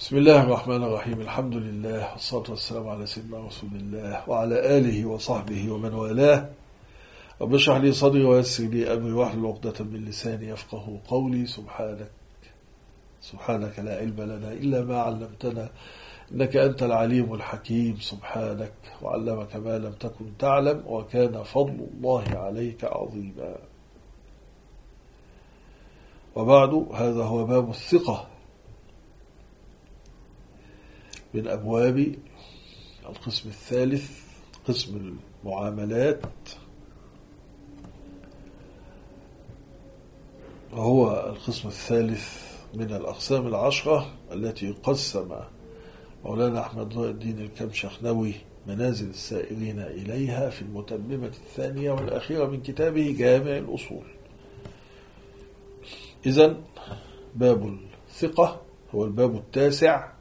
بسم الله الرحمن الرحيم. الحمد لله والصلاة والسلام على سيدنا رسول الله وعلى آله وصحبه ومن والاه. رب اشرح لي صدري ويسر لي أمري واحلل عقدة من لساني يفقهوا قولي. سبحانك لا علم لنا إلا ما علمتنا إنك أنت العليم الحكيم. سبحانك وعلمك ما لم تكن تعلم وكان فضل الله عليك عظيما. وبعد، هذا هو باب الثقة من أبواب القسم الثالث، قسم المعاملات، وهو القسم الثالث من الأقسام العشرة التي قسم مولانا أحمد ضياء الدين الكمشخنوي منازل السائرين إليها في المتممة الثانية والأخيرة من كتابه جامع الأصول. إذن باب الثقة هو الباب التاسع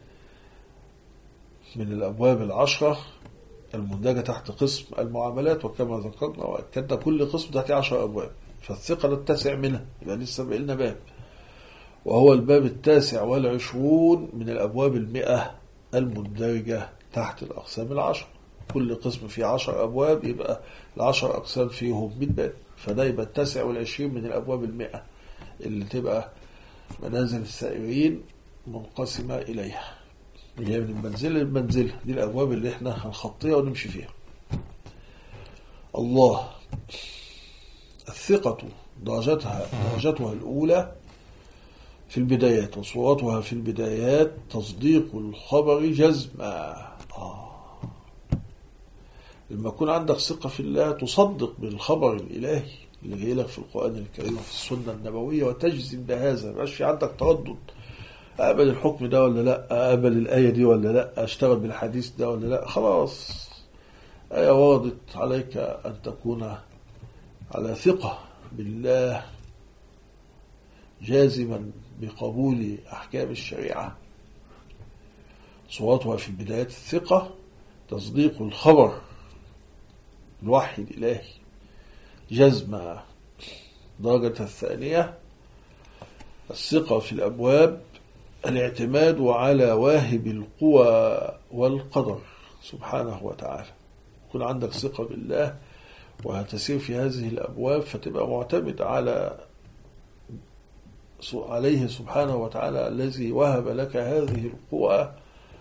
من الأبواب العشرة المندرجة تحت قسم المعاملات، وكما ذكرنا وأكدنا كل قسم تحت 10 أبواب، فالثقة التاسع منها، يبقى لسه بقلنا باب، وهو الباب التاسع والعشرون من الأبواب 100 المندرجة تحت الأقسام العشر. كل قسم فيه 10 أبواب، يبقى 10 أقسام فيهم 100 باب، فده يبقى التاسع والعشرين من الأبواب 100 اللي تبقى منازل السائرين منقسمة إليها، اللي هي من منزلة لمنزلة. دي الأبواب اللي احنا هنخطيها ونمشي فيها. الله، الثقة درجتها الأولى في البدايات، وصورتها في البدايات تصديق الخبر جزما. لما يكون عندك ثقة في الله تصدق بالخبر الإلهي اللي جاي لك في القرآن الكريم وفي السنة النبوية وتجزم بهذا، ما يبقاش في عندك تردد، أقبل الحكم ده ولا لا، أقبل الآية دي ولا لا، أشتغل بالحديث ده ولا لا. خلاص، آية وردت عليك أن تكون على ثقة بالله جازما بقبول أحكام الشريعة. صورتها في بداية الثقة تصديق الخبر الوحي الإلهي جزما. درجة الثانية الثقة في الأبواب الاعتماد على واهب القوى والقدر سبحانه وتعالى. يكون عندك ثقة بالله وهتسير في هذه الأبواب، فتبقى معتمد عليه سبحانه وتعالى الذي وهب لك هذه القوى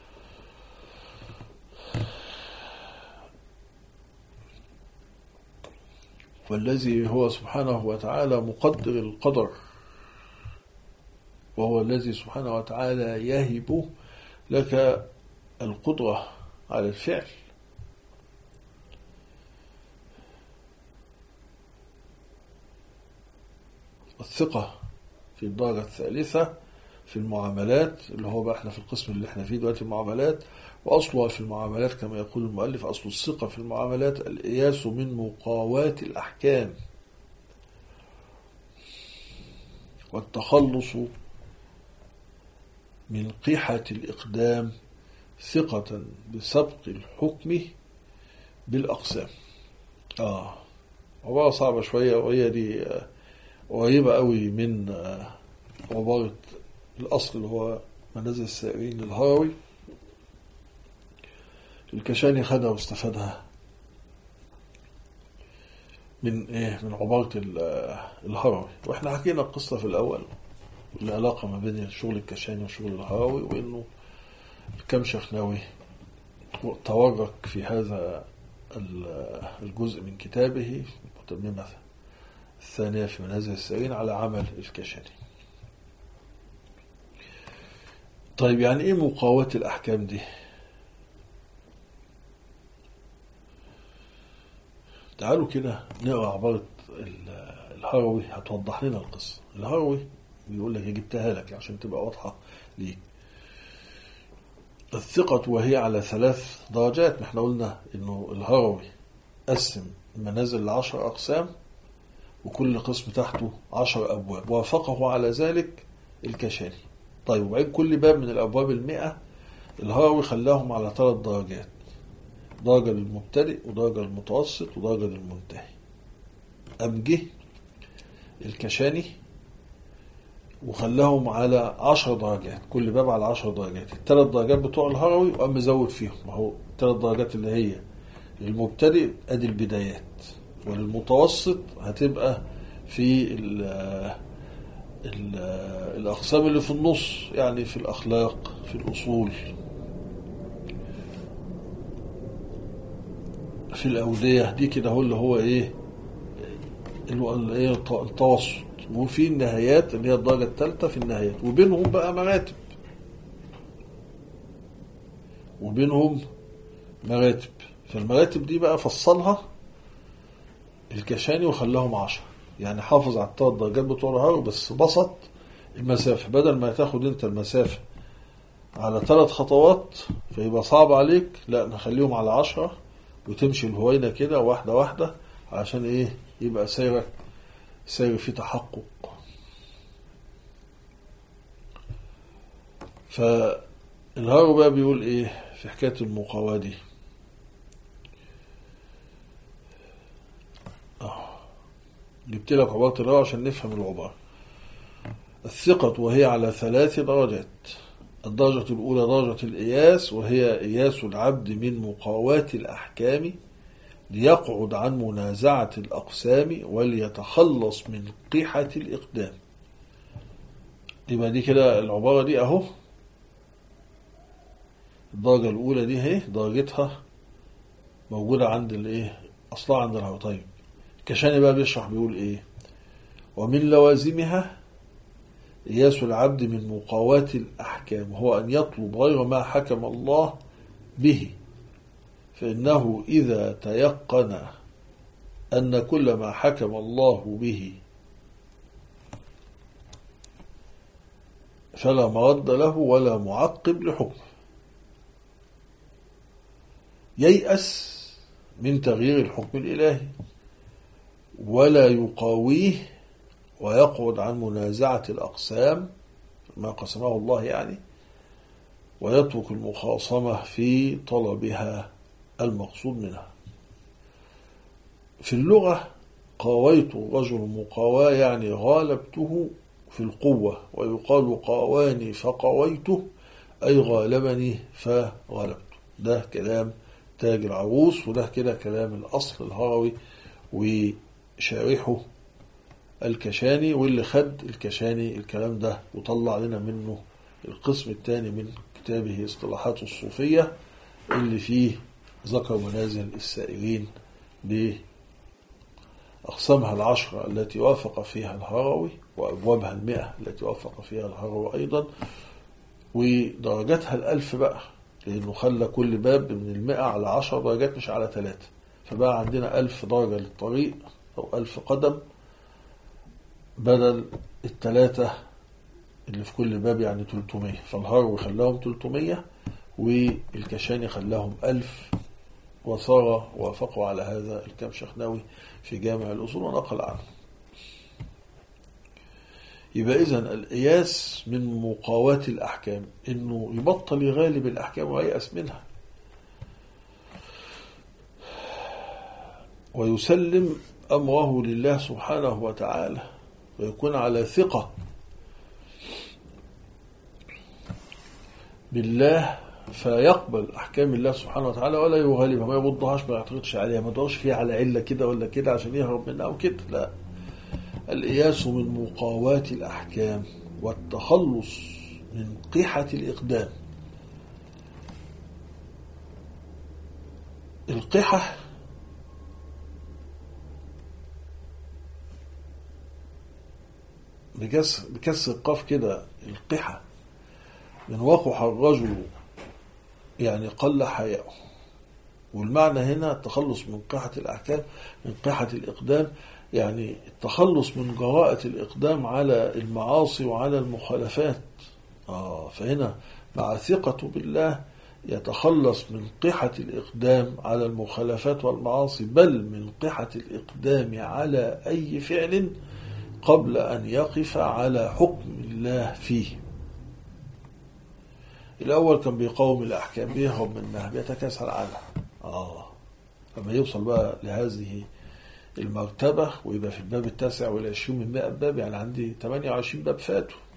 والذي هو سبحانه وتعالى مقدر القدر، وهو الذي سبحانه وتعالى يهب لك القدرة على الفعل. الثقة في الدرجة الثالثة في المعاملات، اللي هو بقى احنا في القسم اللي احنا فيه دلوقتي المعاملات، وأصلها في المعاملات كما يقول المؤلف: أصل الثقة في المعاملات الإياس من مقاواة الأحكام والتخلص من قحة الإقدام ثقة بسبق الحكم بالأقسام. عبارة صعبة شوية، وهي دي قريبة قوي من عبارة الأصل اللي هو منازل السائرين للهروي. الكشاني خدها واستفادها من عبارة الهروي، واحنا حكينا القصة في الأول العلاقة ما بين الشغل الكشاني وشغل الهروي، وإنه الكمشخنوي تورك في هذا الجزء من كتابه المتممة الثانية في منازل السائرين على عمل الكشاني. طيب، يعني ايه مقاواة الأحكام دي؟ تعالوا كده نقرأ عبارة الهروي هتوضح لنا القصة. الهروي بيقول لك، جبتها لك عشان تبقى واضحة ليك. الثقة وهي على 3 درجات. احنا قلنا انه الهروي قسم المنازل ل10 أقسام، وكل قسم تحته 10 أبواب، وافقه على ذلك الكشاني. طيب، وبعدين كل باب من الأبواب 100 الهروي خلاهم على 3 درجات: درجة للمبتدئ، ودرجة للمتوسط، ودرجة للمنتهي. أم جه الكشاني وخلاهم على 10 درجات، كل باب على 10 درجات. ال3 درجات بتوع الهروي وقام مزود فيهم، ما هو 3 درجات اللي هي للمبتدئ ادي البدايات، وللمتوسط هتبقى في الأقسام اللي في النص، يعني في الأخلاق، في الأصول، في الأودية دي كده، هو اللي هو إيه التوسط. وفي النهايات اللي هي الدرجة الثالثة في النهايات، وبينهم بقى مراتب، فالمراتب دي بقى فصلها الكشاني وخلاهم 10، يعني حافظ على 3 درجات بتوع الهروي بس بسط المسافة، بدل ما تاخد انت المسافة على 3 خطوات فيبقى صعب عليك، لا نخليهم على 10 وتمشي الهوينة كده واحدة واحدة، عشان ايه يبقى سير في تحقق. فالهروي بقى بيقول ايه في حكاية المقاواة دي؟ جبت لك عبارة الهروي عشان نفهم العبارة. الثقة وهي على 3 درجات. الدرجة الأولى درجة الإياس، وهي إياس العبد من مقاواة الأحكام ليقعد عن منازعة الأقسام وليتخلص من قحة الإقدام. يبقى دي كده العبارة دي أهو، الدرجة الأولى دي هي درجتها موجودة عند الإيه أصلا عند الهروي. طيب كشاني بقى بيشرح بيقول إيه؟ ومن لوازمها إياس العبد من مقاواة الأحكام هو أن يطلب غير ما حكم الله به، فإنه إذا تيقن أن كل ما حكم الله به فلا مرد له ولا معقب لحكمه، ييأس من تغيير الحكم الإلهي ولا يقاويه، ويقعد عن منازعة الأقسام ما قسمه الله يعني، ويترك المخاصمة في طلبها المقصود منها. في اللغة قاويت الرجل مقاواة يعني غالبته في القوة، ويقال قاواني فقاويته أي غالبني فغلبته. ده كلام تاج العروس، وده كده كلام الأصل الهروي وشارحه الكشاني، واللي خد الكشاني الكلام ده وطلع لنا منه القسم الثاني من كتابه اصطلاحات الصوفية، اللي فيه ذكر منازل السائرين بأقسامها 10 التي وافق فيها الهروي، وأبوابها 100 التي وافق فيها الهروي أيضا، ودرجاتها 1000 بقى، لأنه خلى كل باب من 100 على 10 درجات مش على 3، فبقى عندنا 1000 درجة للطريق أو 1000 قدم بدل 3 اللي في كل باب، يعني 300. فالهروي خلاهم 300 والكشاني خلاهم 1000، وصار وافقوا على هذا الكمشخناوي في جامع الأصول ونقل عنه. يبقى إذن الإياس من مقاواة الأحكام، إنه يبطل يغالب الأحكام وييأس منها، ويسلم أمره لله سبحانه وتعالى، ويكون على ثقة بالله، فيقبل أحكام الله سبحانه وتعالى ولا يغالبها، ما يبضهاش، ما يعتقدش عليها، ما يدورش فيها على علة كده ولا كده عشان يهرب منها أو كده، لا. الإياس من مقاواة الأحكام والتخلص من قحة الإقدام. القحة بكسر القاف كده، القحة من وقح الرجل يعني قل حياؤه، والمعنى هنا التخلص من قحة الأحكام، من قحة الإقدام، يعني التخلص من جراءة الإقدام على المعاصي وعلى المخالفات. فهنا مع ثقته بالله يتخلص من قحة الإقدام على المخالفات والمعاصي، بل من قحة الإقدام على أي فعل قبل أن يقف على حكم الله فيه. الأول كان بيقاوم الأحكام، بيهرب منها، بيتكاسل عنها. لما يوصل بقى لهذه المرتبة ويبقى في الباب 29 من 100 باب، يعني عندي 28 باب فاتوا،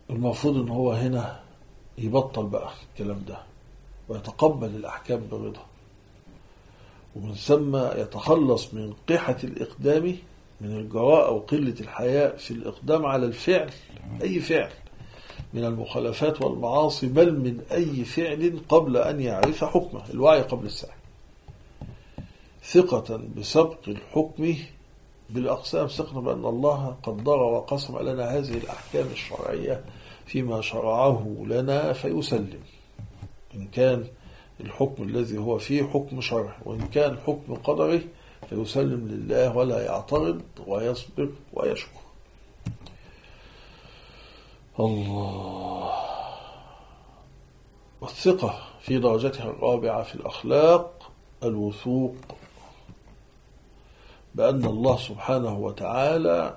المفروض ان هو هنا يبطل بقى الكلام ده ويتقبل الأحكام برضا، ومن ثم يتخلص من قحة الإقدام، من الجراءة وقلة الحياء في الإقدام على الفعل، أي فعل من المخالفات والمعاصي، بل من أي فعل قبل أن يعرف حكمه، الوعي قبل السعي، ثقة بسبق الحكم بالأقسام، ثقة بأن الله قدر وقسم لنا هذه الأحكام الشرعية فيما شرعه لنا، فيسلم إن كان الحكم الذي هو فيه حكم شرعي، وإن كان حكم قدري فيسلم لله ولا يعترض ويصبر ويشكر. الله. والثقة في درجتها الرابعة في الأخلاق الوثوق بأن الله سبحانه وتعالى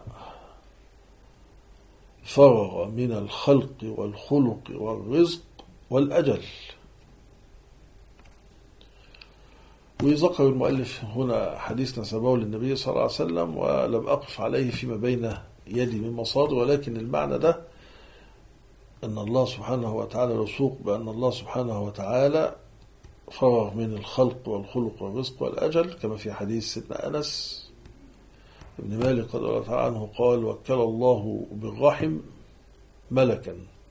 فرغ من الخلق والخلق والرزق والأجل. ويذكر المؤلف هنا حديث نسبه للنبي صلى الله عليه وسلم، ولم أقف عليه فيما بين يدي من مصادر، ولكن المعنى ده أن الله سبحانه وتعالى يسوق بأن الله سبحانه وتعالى فرغ من الخلق والخلق والرزق والأجل، كما في حديث سيدنا أنس ابن مالك رضي الله تعالى عنه قال: وكل الله بالرحم ملكا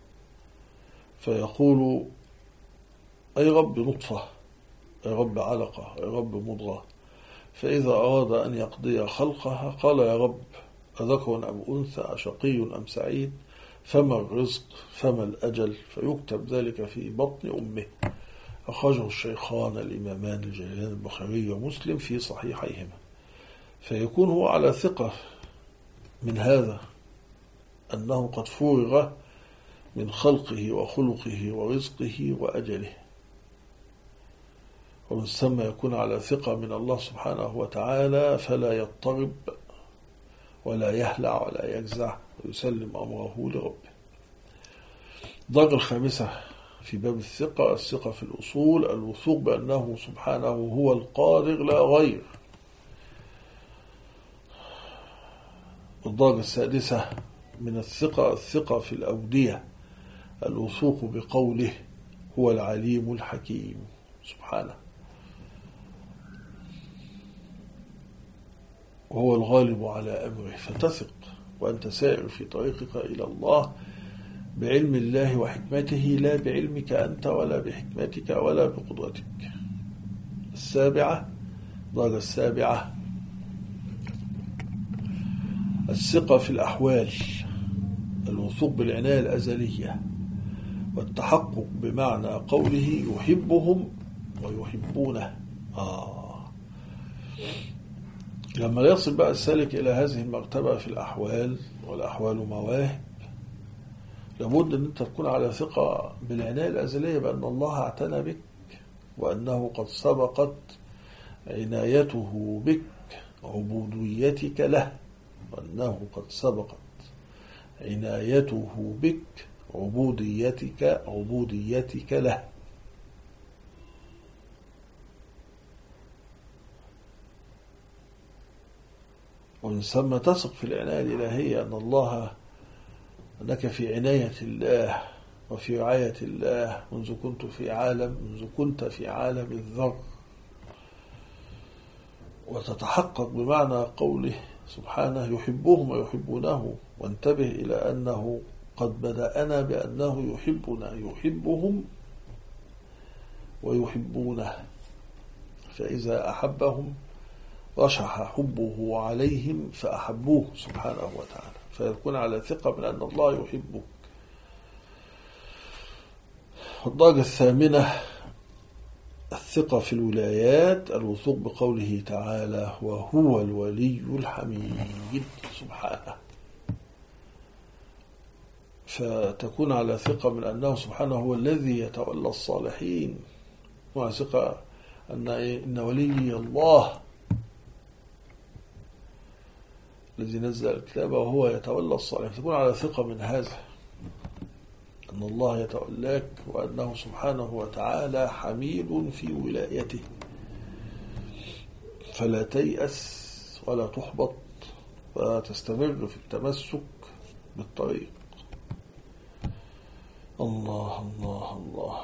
فيقول: أي رب نطفة، أي رب علقة، أي رب مضغة، فإذا أراد أن يقضي خلقها قال: يا رب أذكر أم أنثى، أشقي أم سعيد، فما الرزق، فما الأجل، فيكتب ذلك في بطن أمه. أخرجه الشيخان الإمامان الجليلان البخاري ومسلم في صحيحيهما. فيكون هو على ثقة من هذا أنه قد فرغ من خلقه وخلقه ورزقه وأجله، ومن ثم يكون على ثقة من الله سبحانه وتعالى، فلا يضطرب ولا يهلع ولا يجزع، ويسلم أمره لربه. الدرجة الخامسة في باب الثقة، الثقة في الأصول الوثوق بأنه سبحانه هو القادر لا غير. الدرجة السادسة من الثقة، الثقة في الأودية الوثوق بقوله هو العليم الحكيم سبحانه، وهو الغالب على أمره، فتثق وأنت سائر في طريقك إلى الله بعلم الله وحكمته، لا بعلمك أنت ولا بحكمتك ولا بقدرتك. السابعة، الدرجة السابعة، الثقة في الأحوال الوثوق بالعناية الأزلية والتحقق بمعنى قوله يحبهم ويحبونه. لما يصل بقى السالك إلى هذه المرتبة في الأحوال، والأحوال مواهب، لابد أن أنت تكون على ثقة بالعناية الأزلية بأن الله اعتنى بك، وأنه قد سبقت عنايته بك عبوديتك له، وأنه قد سبقت عنايته بك عبوديتك له. ومن ثم تثق في العناية الإلهية أن الله أنك في عناية الله وفي رعاية الله منذ كنت في عالم الذر، وتتحقق بمعنى قوله سبحانه يحبهم ويحبونه. وانتبه إلى أنه قد بدأنا بأنه يحبنا، يحبهم ويحبونه، فإذا أحبهم رشح حبه عليهم فأحبوه سبحانه وتعالى، فيكون على ثقة من أن الله يحبك. الدرجة الثامنة، الثقة في الولايات الوثوق بقوله تعالى وهو الولي الحميد سبحانه، فتكون على ثقة من أنه سبحانه هو الذي يتولى الصالحين، وعلى ثقة إن ولي الله الذي نزل الكتاب وهو يتولى الصالحين، تكون على ثقة من هذا أن الله يتولاك، وأنه سبحانه وتعالى حميد في ولايته، فلا تيأس ولا تحبط، فتستمر في التمسك بالطريق. الله الله الله.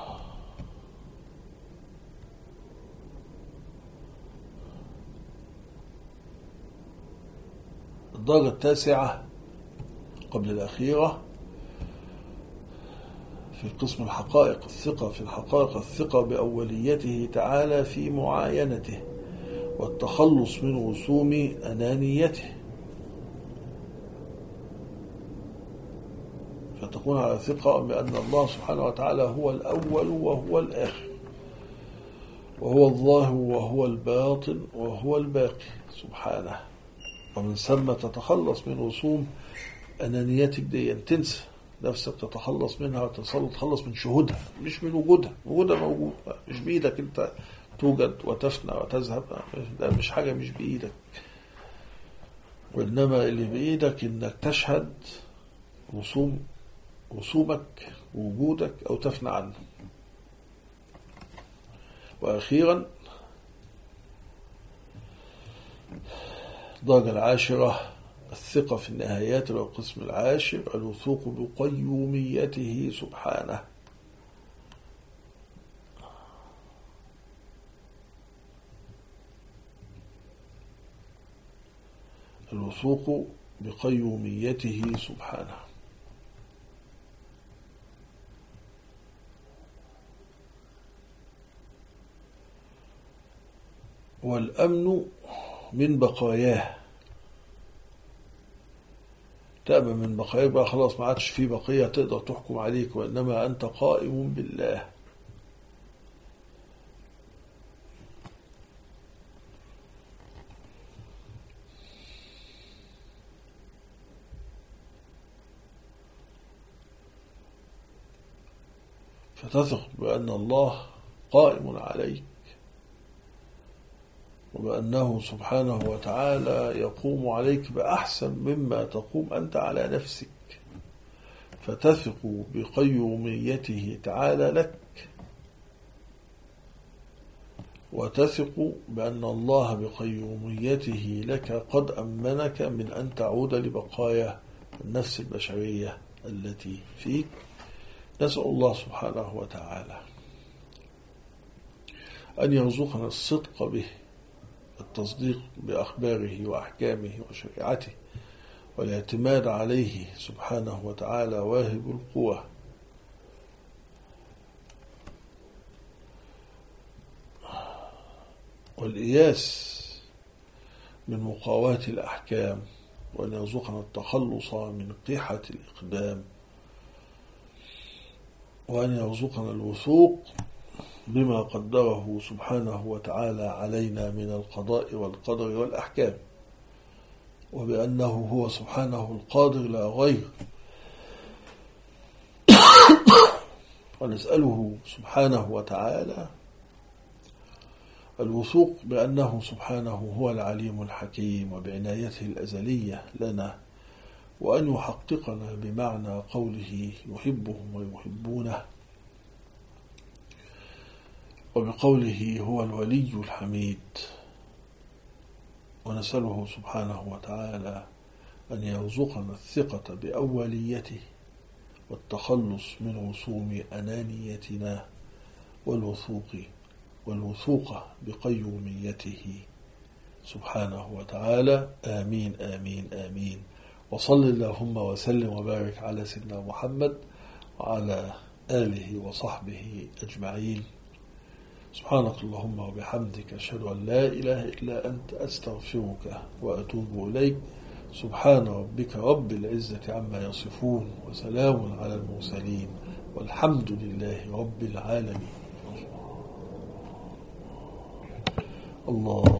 الدرجة التاسعة قبل الأخيرة في قسم الحقائق الثقة في الحقائق الثقة بأوليته تعالى في معاينته والتخلص من رسوم أنانيته، فتكون على ثقة بأن الله سبحانه وتعالى هو الأول وهو الآخر وهو الظاهر وهو الباطن وهو الباقي سبحانه. ومن ثم تتخلص من رسوم أنانيتك دي، تنسى نفسك، تتخلص منها وتتخلص من شهودها، مش من وجودها. وجودها موجود، مش بإيدك أنت توجد وتفنى وتذهب، ده مش حاجة مش بإيدك، وإنما اللي بإيدك إنك تشهد رسومك ووجودك أو تفنى عنه. وأخيرا الدرجة العاشرة الثقة في النهايات، والقسم العاشر الوثوق بقيوميته سبحانه. الوثوق بقيوميته سبحانه. والأمن من بقاياه، تأمن من بقاياه بقى، خلاص ما عادش في بقية تقدر تحكم عليك، وإنما أنت قائم بالله. فتثق بأن الله قائم عليك، وبأنه سبحانه وتعالى يقوم عليك بأحسن مما تقوم أنت على نفسك، فتثق بقيوميته تعالى لك، وتثق بأن الله بقيوميته لك قد أمنك من أن تعود لبقايا النفس البشرية التي فيك. نسأل الله سبحانه وتعالى أن يرزقنا الصدق به، التصديق بأخباره وأحكامه وشريعته، والاعتماد عليه سبحانه وتعالى واهب القوة، والإياس من مقاواة الأحكام، وأن يرزقنا التخلص من قحة الإقدام، وأن يرزقنا الوثوق بما قدره سبحانه وتعالى علينا من القضاء والقدر والأحكام، وبأنه هو سبحانه القادر لا غير، ونسأله سبحانه وتعالى الوثوق بأنه سبحانه هو العليم الحكيم وبعنايته الأزلية لنا، وأن يحققنا بمعنى قوله يحبهم ويحبونه، وبقوله هو الولي الحميد. ونسأله سبحانه وتعالى أن يرزقنا الثقة بأوليته والتخلص من رسوم أنانيتنا والوثوق بقيوميته سبحانه وتعالى. آمين آمين آمين. وصل اللهم وسلم وبارك على سيدنا محمد وعلى آله وصحبه أجمعين. سبحانك اللهم وبحمدك، أشهد أن لا إله إلا أنت، أستغفرك وأتوب إليك. سبحان ربك رب العزة عما يصفون، وسلام على المرسلين، والحمد لله رب العالمين. الله.